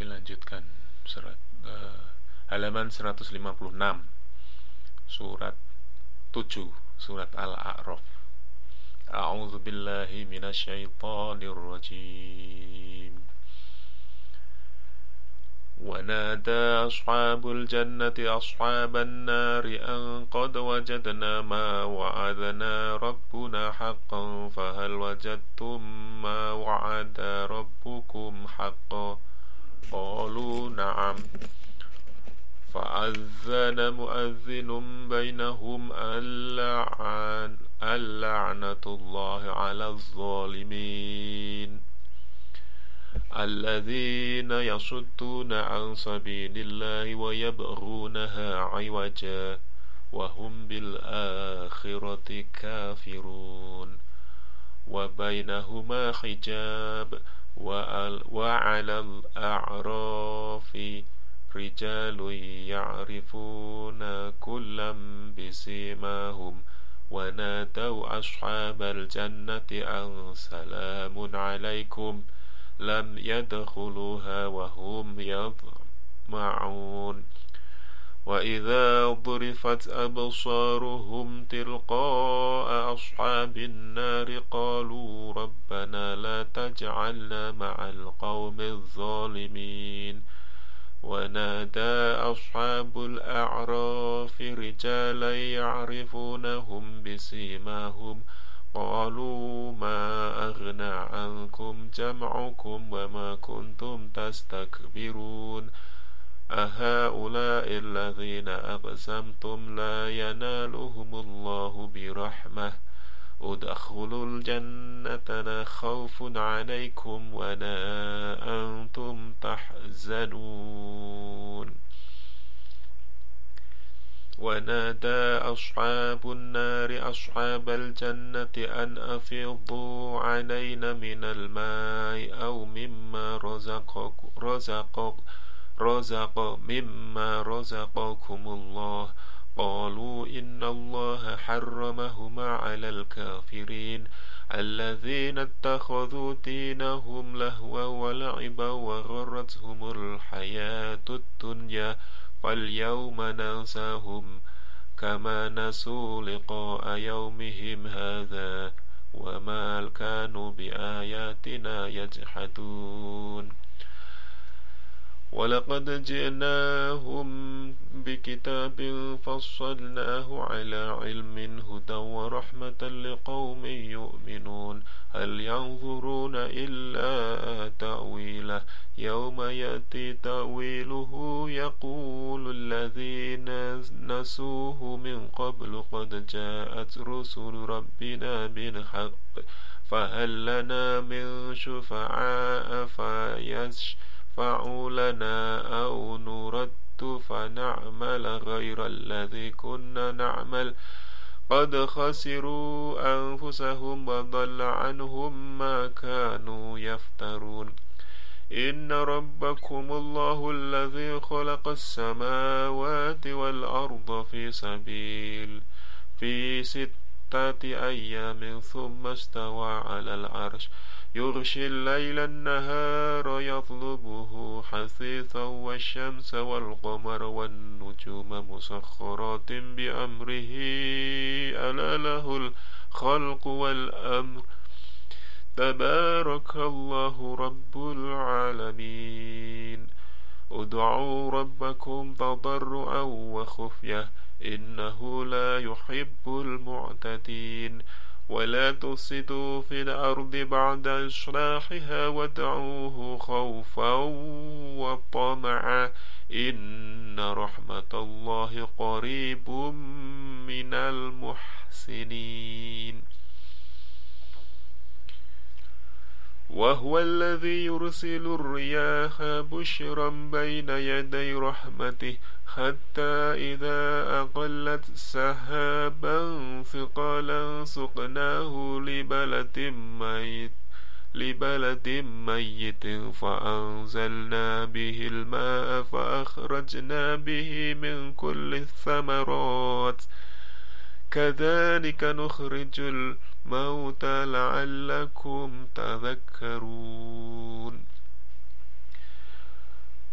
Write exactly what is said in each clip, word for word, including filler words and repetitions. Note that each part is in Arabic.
lanjutkan surat uh, halaman seratus lima puluh enam, surat tujuh, surat Al-A'raf. A'udzu billahi minasyaitonir rajim. ونادى أصحاب الجنة أصحاب النار أن قد وجدنا ما وعدنا ربنا حقا فهل وجدتم ما وعد ربكم حقا قالوا نعم فأذن مؤذن بينهم اللعنة الله على الظالمين الذين يصدون عن سبيل الله ويبغونها عوجا وهم بالآخرة كافرون وبينهما حجاب وعلى الأعراف رجال يعرفون كلا بسيماهم ونادوا أصحاب الجنة أن سلام عليكم لم يدخلوها وهم يطمعون وإذا ضرفت أبصارهم تلقاء أصحاب النار قالوا ربنا لا تجعلنا مع القوم الظالمين ونادى أصحاب الأعراف رجالا يعرفونهم بسيماهم قالوا ما أغنى عنكم جمعكم وما كنتم تستكبرون أهؤلاء الذين أقسمتم لا ينالهم الله برحمة ادخلوا الجنة لا خوف عليكم ولا أنتم تحزنون ونادى أصحاب النار أصحاب الجنة أن أفيضوا علينا من الماء أو مما رزق رزق رزق مما رزقكم الله قالوا إن الله حرمهما على الكافرين الذين اتخذوا دينهم لهوا ولعبا وغرتهم الحياة الدنيا فاليوم ننساهم كما نسوا لقاء يومهم هذا وما كانوا بآياتنا يجحدون ولقد جئناهم بكتاب فصلناه على علم هدى ورحمة لقوم يؤمنون هل ينظرون إلا تأويله يوم يأتي تأويله يقول الذين نسوه من قبل قد جاءت رسل ربنا بالحق فهل لنا من شفعاء فيشفعوا لنا أو نرد فنعمل غير الذي كنا نعمل قد خسروا أنفسهم وضل عنهم ما كانوا يفترون إن ربكم الله الذي خلق السماوات والأرض في سبيل في ستة أيام ثم استوى على العرش يغشي الليل النهار يطلبه حثيثا والشمس والقمر والنجوم مسخرات بأمره ألا له الخلق والأمر تبارك الله رب العالمين ادعوا ربكم تضرعا وخفية إنه لا يحب المعتدين ولا تفسدوا في الأرض بعد إصلاحها وادعوه خوفا وطمعا إن رحمة الله قريب من المحسنين وهو الذي يرسل الرياح بشرا بين يدي رحمته حتى إذا أقلت سحابا ثقالا سقناه لبلد ميت لبلد ميت فأنزلنا به الماء فأخرجنا به من كل الثمرات كذلك نخرج الموتى لعلكم تذكرون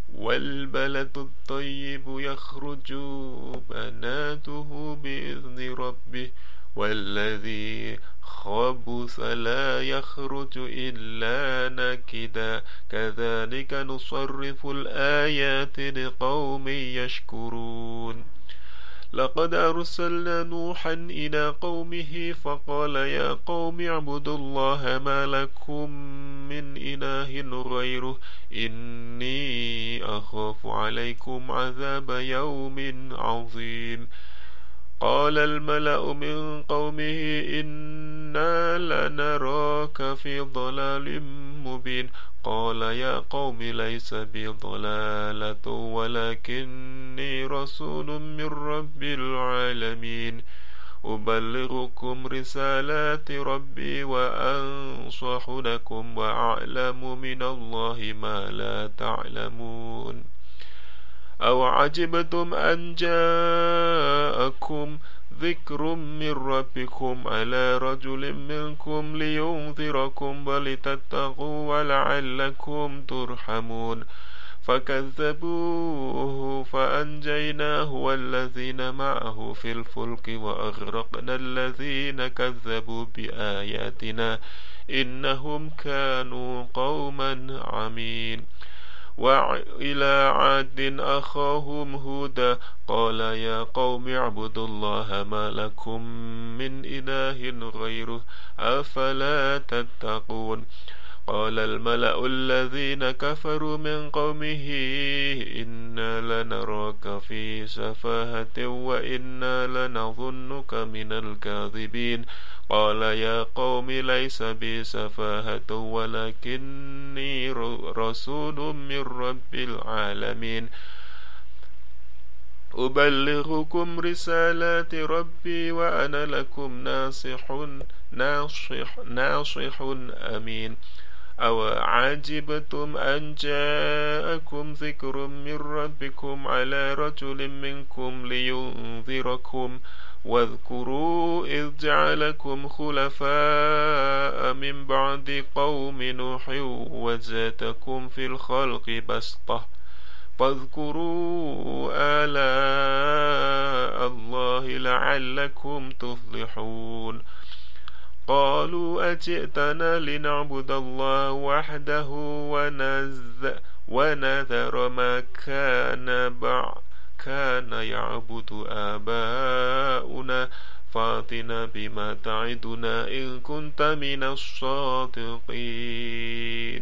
والبلد الطيب يخرج نباته بإذن ربه والذي خبث لا يخرج إلا نكدا كذلك نصرف الآيات لقوم يشكرون لقد أرسلنا نوحا إلى قومه فقال يا قوم اعبدوا الله ما لكم من إله غيره إني أخاف عليكم عذاب يوم عظيم قال الملأ من قومه إنا لنراك في ضلال مبين قال يا قوم ليس بي ضلالة ولكني رسول من رب العالمين أبلغكم رسالات ربي وأنصح لكم وأعلم من الله ما لا تعلمون أو عجبتم أن جاءكم ذكر من ربكم على رجل منكم لينذركم ولتتقوا ولعلكم ترحمون فكذبوه فأنجيناه والذين معه في الفلك وأغرقنا الذين كذبوا بآياتنا إنهم كانوا قوما عمين وإلى عاد أخاهم هودا قال يا قوم اعبدوا الله ما لكم من إله غيره أفلا تتقون قال الملأ الذين كفروا من قومه إنا لنراك في سفاهة وإنا لنظنك من الكاذبين قال يا قوم ليس بي سفاهة ولكني رسول من رب العالمين أبلغكم رسالات ربي وأنا لكم ناصح ناصح ناصح أمين أو عجبتم أن جاءكم ذكر من ربكم على رجل منكم لينذركم واذكروا إذ جعلكم خلفاء من بعد قوم نوح وزادكم في الخلق بسطة فاذكروا آلاء الله لعلكم تفلحون قالوا أجئتنا لنعبد الله وحده ونذر ما كان بعد كان يعبد آباؤنا فاتنا بما تعدنا إن كنت من الصادقين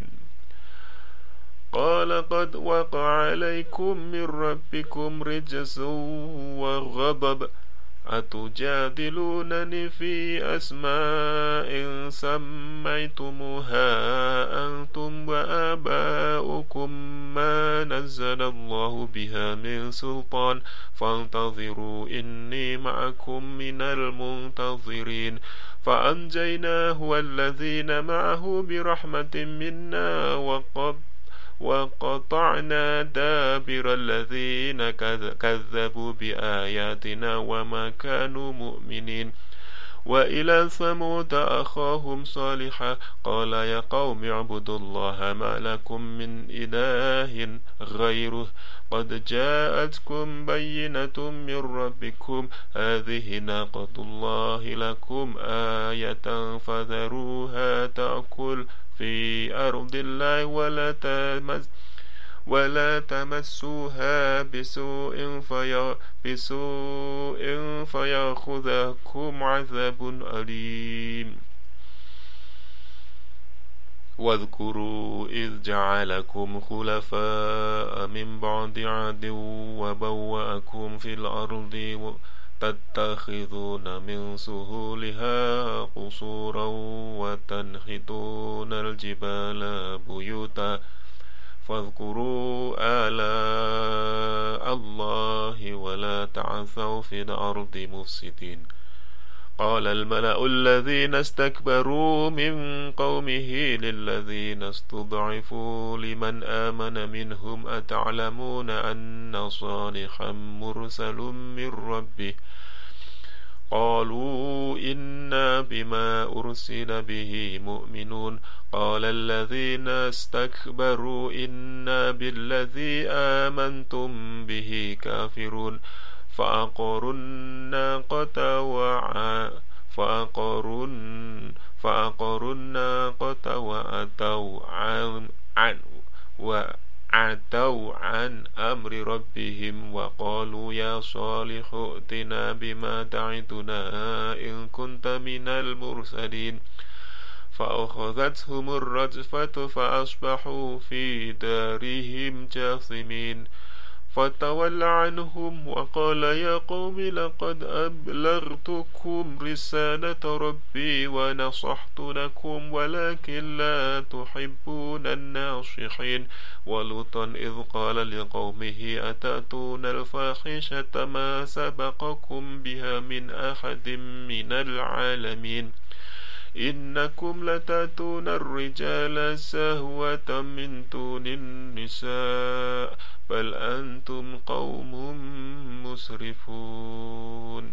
قال قد وقع عليكم من ربكم رجس وغضب أتجادلونني في أسماء سميتموها أنتم وآباؤكم ما نزل الله بها من سلطان فانتظروا إني معكم من المنتظرين فأنجيناه والذين معه برحمة منا وقب وقطعنا دابر الذين كذبوا بآياتنا وما كانوا مؤمنين وإلى ثمود أخاهم صالحا قال يا قوم اعبدوا الله ما لكم من إله غيره قد جاءتكم بينة من ربكم هذه ناقة الله لكم آية فذروها تأكل في أرض الله ولا تمس ولا تمسوها بسوء في بسوء فيأخذكم عذاب أليم واذكروا إذ جعلكم خلفاء من بعد عاد وبوأكم في الأرض تتخذون من سهولها قصورا وتنحتون الجبال بيوتا فاذكروا آلاء الله ولا تعثوا في الأرض مفسدين قال الملأ الذين استكبروا من قومه للذين استضعفوا لمن آمن منهم أتعلمون أن صالحا مرسل من ربه قالوا إنا بما أرسل به مؤمنون قال الذين استكبروا إنا بالذي آمنتم به كافرون فعقروا الناقة وع فعقروا فعقروا الناقة وعتوا عن عن وعتوا عن أمر ربهم وقالوا يا صالح ائتنا بما تعدنا إن كنت من المرسلين فأخذتهم الرجفة فأصبحوا في دارهم جاثمين فتول عنهم وقال يا قوم لقد أبلغتكم رسالة ربي ونصحت لكم ولكن لا تحبون الناصحين ولوطا إذ قال لقومه أتأتون الفاحشة ما سبقكم بها من أحد من العالمين إنكم لتأتون الرجال سهوة من دون النساء بل أنتم قوم مسرفون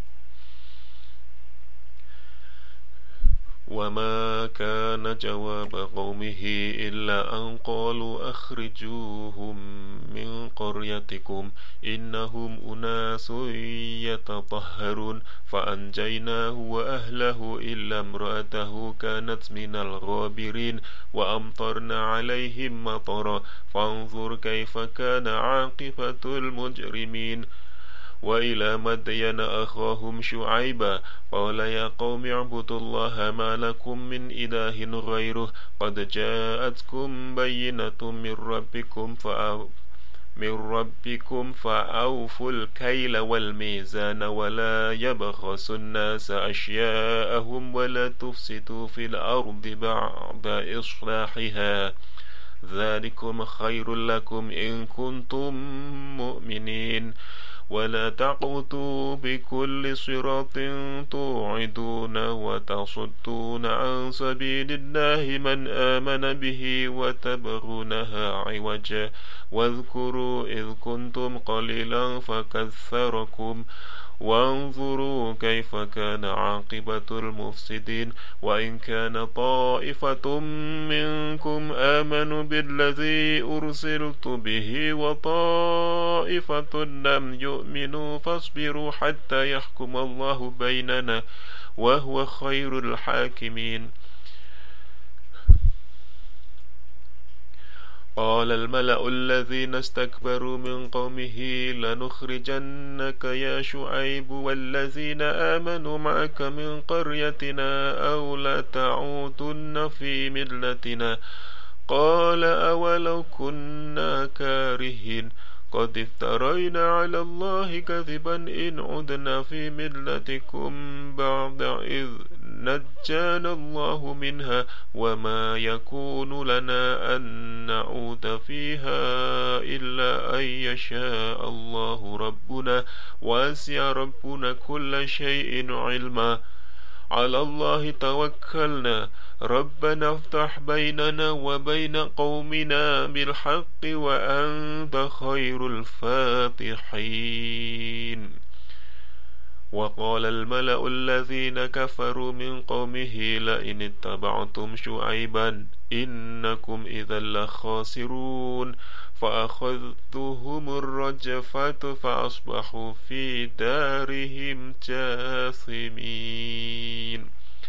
وما كان جواب قومه إلا أن قالوا أخرجوهم من قريتكم إنهم أناس يتطهرون فأنجيناه وأهله إلا امرأته كانت من الغابرين وأمطرنا عليهم مطرا فانظر كيف كان عاقبة المجرمين وإلى مدين أخاهم شعيبا قال يا قوم اعبدوا الله ما لكم من إله غيره قد جاءتكم بينة من ربكم فأو من ربكم فأوفوا الكيل والميزان ولا يبخسوا الناس أشياءهم ولا تفسدوا في الأرض بعد إصلاحها ذلكم خير لكم إن كنتم مؤمنين ولا تعقدوا بكل صراط توعدون وتصدون عن سبيل الله من آمن به وتبغونها عوجا واذكروا إذ كنتم قليلا فكثركم وانظروا كيف كان عاقبة المفسدين وإن كان طائفة منكم آمنوا بالذي أرسلت به وطائفة لم يؤمنوا فاصبروا حتى يحكم الله بيننا وهو خير الحاكمين قال الملأ الذين استكبروا من قومه لنخرجنك يا شعيب والذين آمنوا معك من قريتنا أو لتعودن في ملتنا قال أولو كنا كارهين قد افترينا على الله كذبا إن عدنا في ملتكم بعد إذ نجانا الله منها وما يكون لنا أن نعود فيها إلا أن يشاء الله ربنا واسع ربنا كل شيء علما على الله توكلنا ربنا افتح بيننا وبين قومنا بالحق وأنت خير الفاتحين وقال الملأ الذين كفروا من قومه لئن اتبعتم شعيبا إنكم إذا لخاسرون فأخذتهم الرجفة فأصبحوا في دارهم جاثمين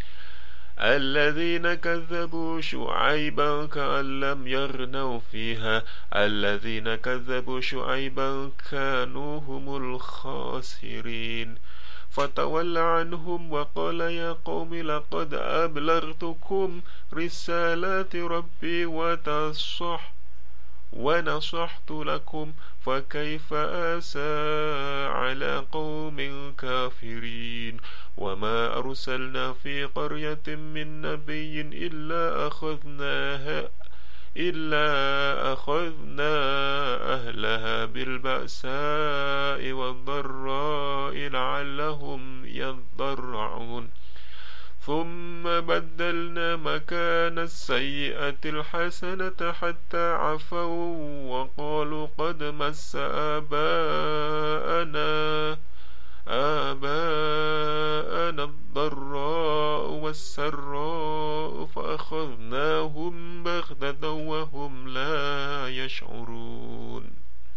الذين كذبوا شعيبا كأن لم يغنوا فيها الذين كذبوا شعيبا كانوا هم الخاسرين فتول عنهم وقال يا قوم لقد أبلغتكم رسالات ربي وتصح ونصحت لكم فكيف آسى على قوم كافرين وما أرسلنا في قرية من نبي إلا أخذناها إلا أخذنا أهلها بالبأساء والضراء لعلهم يضرعون ثم بدلنا مكان السيئة الحسنة حتى عفوا وقالوا قد مس آباءنا آباءنا الضراء والسراء فأخذناهم بغتة وهم لا يشعرون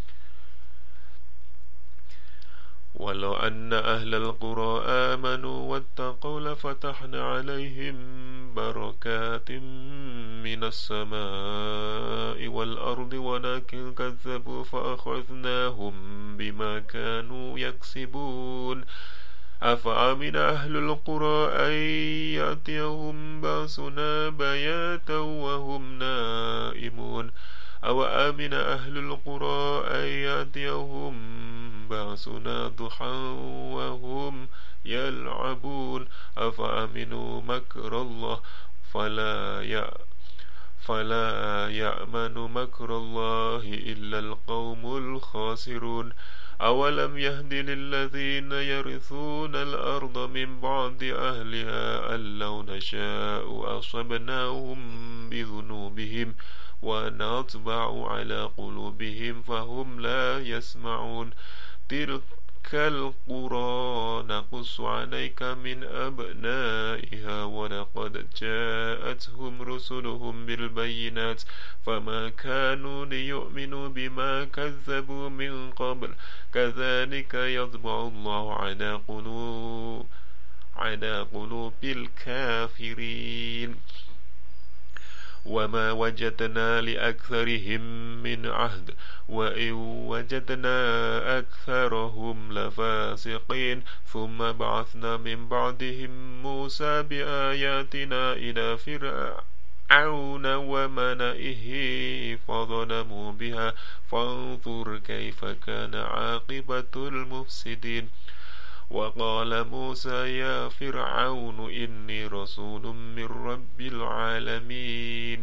ولو أن أهل القرى آمنوا واتقوا لفتحنا عليهم بركات من السماء والأرض ولكن كذبوا فأخذناهم بما كانوا يكسبون أفأمن أهل القرى أن يأتيهم بأسنا بياتا وهم نائمون أو آمن أهل القرى أن يأتيهم بأسنا ضحى وهم يلعبون أفأمنوا مكر الله فلا يأ فلا يأمن مكر الله إلا القوم الخاسرون أولم يهد للذين يرثون الأرض من بعد أهلها أن لو نشاء أصبناهم بذنوبهم ونطبع على قلوبهم فهم لا يسمعون تلك القرى نقص عليك من أبنائها ولقد جاءتهم رسلهم بالبينات فما كانوا ليؤمنوا بما كذبوا من قبل كذلك يطبع الله على قلوب على قلوب الكافرين وما وجدنا لأكثرهم من عهد وإن وجدنا أكثرهم لفاسقين ثم بعثنا من بعدهم موسى بآياتنا إلى فرعون وملئه فظلموا بها فانظر كيف كان عاقبة المفسدين وقال موسى يا فرعون إني رسول من رب العالمين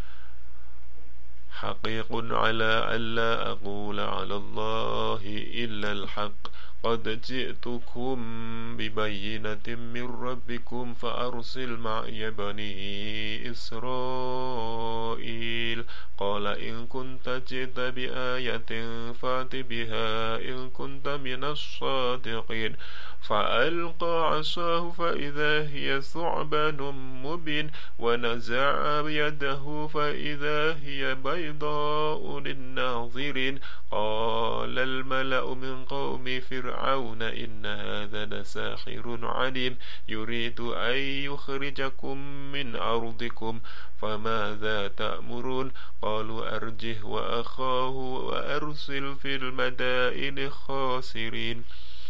حقيق على ألا أقول على الله إلا الحق قد جئتكم ببينة من ربكم فأرسل معي بني إسرائيل قال إن كنت جئت بآية فأت بها إن كنت من الصادقين فألقى عصاه فإذا هي ثعبان مبين ونزع يده فإذا هي بيضاء للناظرين قال الملأ من قوم فرعون إن هذا لساحر عليم يريد أن يخرجكم من أرضكم فماذا تأمرون قالوا أرجه وأخاه وأرسل في المدائن خاسرين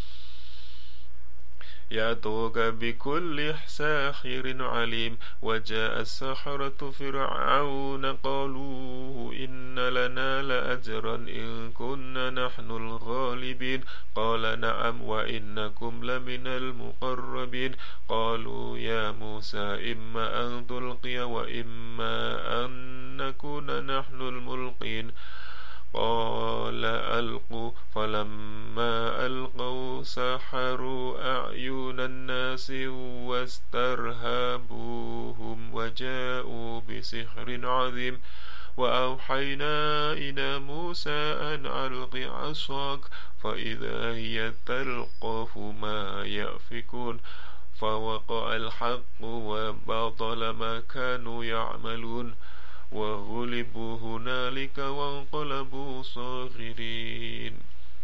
يأتوك بكل ساحر عليم وجاء السحرة فرعون قالوا إن لنا لأجرا إن كنا نحن الغالبين قال نعم وإنكم لمن المقربين قالوا يا موسى إما أن تلقي وإما أن نكون نحن الملقين قال ألقوا فلما ألقوا سحروا أعين الناس واسترهبوهم وجاءوا بسحر عظيم وأوحينا إلى موسى أن ألق عصاك فإذا هي تلقف ما يأفكون فوقع الحق وبطل ما كانوا يعملون وغلبوا هنالك وانقلبوا صاغرين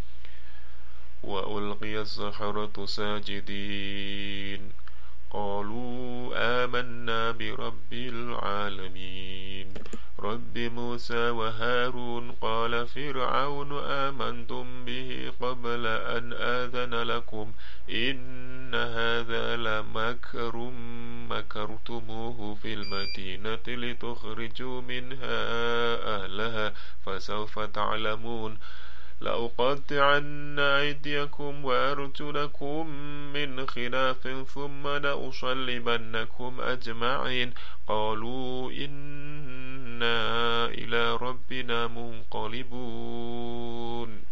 وألقي السحرة ساجدين قالوا آمنا برب العالمين رب موسى وهارون قال فرعون آمنتم به قبل أن آذن لكم إن هذا لمكر مكرتموه في المدينة لتخرجوا منها أهلها فسوف تعلمون لأقطعن أيديكم وأرجلكم من خلاف ثم لأصلبنكم أجمعين قالوا إنا إلى ربنا منقلبون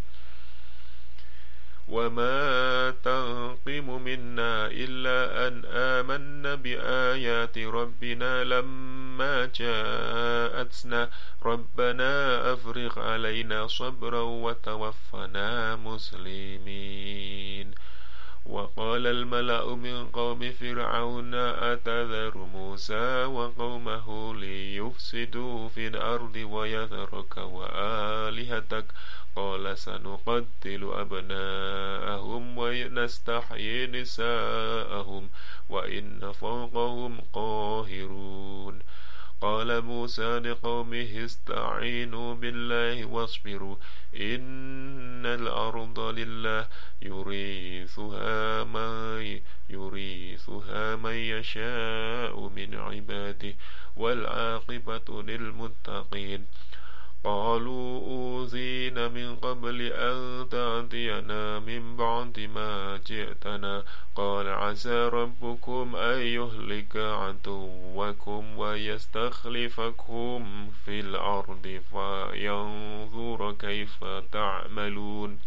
وما تنقم منا إلا أن آمنا بآيات ربنا لما جاءتنا ربنا أفرغ علينا صبرا وتوفنا مسلمين وقال الملأ من قوم فرعون أتذر موسى وقومه ليفسدوا في الأرض ويذرك وآلهتك قال سنقتل أبناءهم ونستحيي نساءهم وإن فوقهم قاهرون قال موسى لقومه استعينوا بالله واصبروا إن الأرض لله يورثها من يورثها من يشاء من عباده والعاقبة للمتقين قالوا أوذينا من قبل أن تأتينا من بعد ما جئتنا قال عسى ربكم أن يهلك عدوكم ويستخلفكم في الأرض فينظر كيف تعملون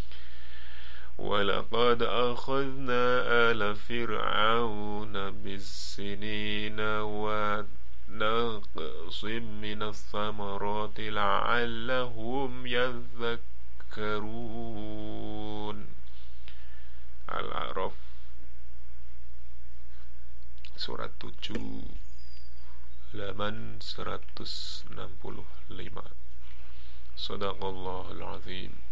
ولقد أخذنا آل فرعون بالسنين ونقص من الثمرات لعلهم يذكرون. Al-A'raf surat tujuh halaman seratus enam puluh lima. Shadaqallahul azim.